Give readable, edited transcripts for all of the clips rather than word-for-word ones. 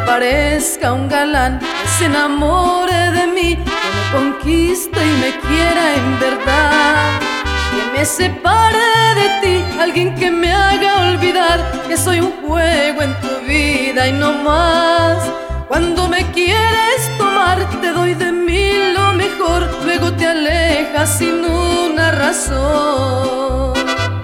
parezca un galán, que se enamore de mí, que me conquiste y me quiera en verdad. Que me separe de ti, alguien que me haga olvidar que soy un juego en tu vida y no más. Cuando me quieres tomar, te doy de mí lo mejor, luego te alejas sin una razón.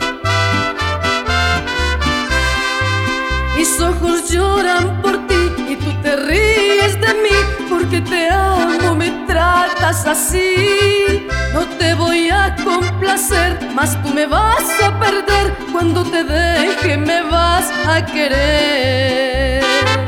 Mis ojos lloran por ti y tú te ríes de mí, porque te amo, me tratas así. No te voy a complacer, mas tú me vas a perder. Cuando te deje me vas a querer.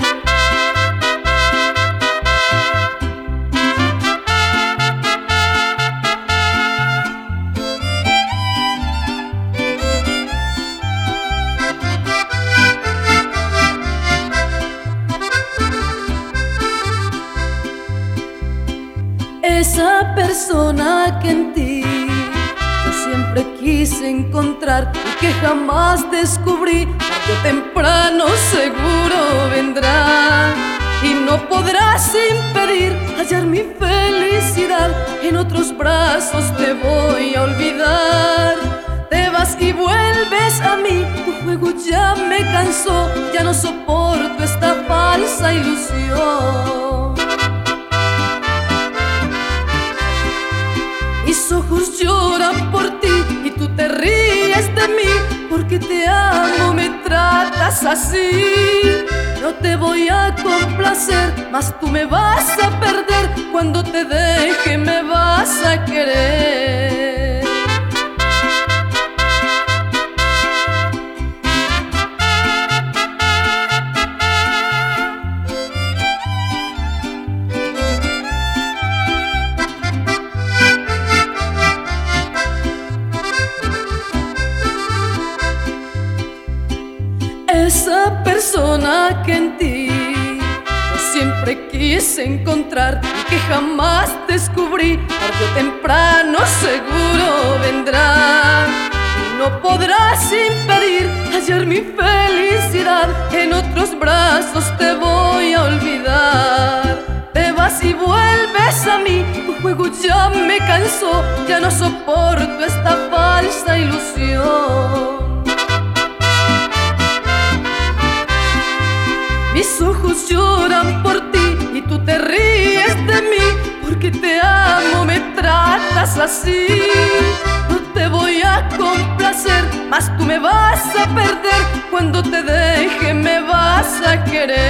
Esa persona que en ti yo siempre quise encontrar y que jamás descubrí, tarde o temprano seguro vendrá. Y no podrás impedir hallar mi felicidad, en otros brazos te voy a olvidar. Te vas y vuelves a mí, tu juego ya me cansó, ya no soporto esta falsa ilusión. Mis ojos lloran por ti y tú te ríes de mí, porque te amo, me tratas así. No te voy a complacer, mas tú me vas a perder. Cuando te deje me vas a querer. Esa persona que en ti yo siempre quise encontrar y que jamás descubrí, tarde o temprano seguro vendrá. Y no podrás impedir hallar mi felicidad, en otros brazos te voy a olvidar. Te vas y vuelves a mí, tu juego ya me cansó, ya no soporto esta falsa ilusión. Mis ojos lloran por ti y tú te ríes de mí, porque te amo, me tratas así. No te voy a complacer, mas tú me vas a perder. Cuando te deje me vas a querer.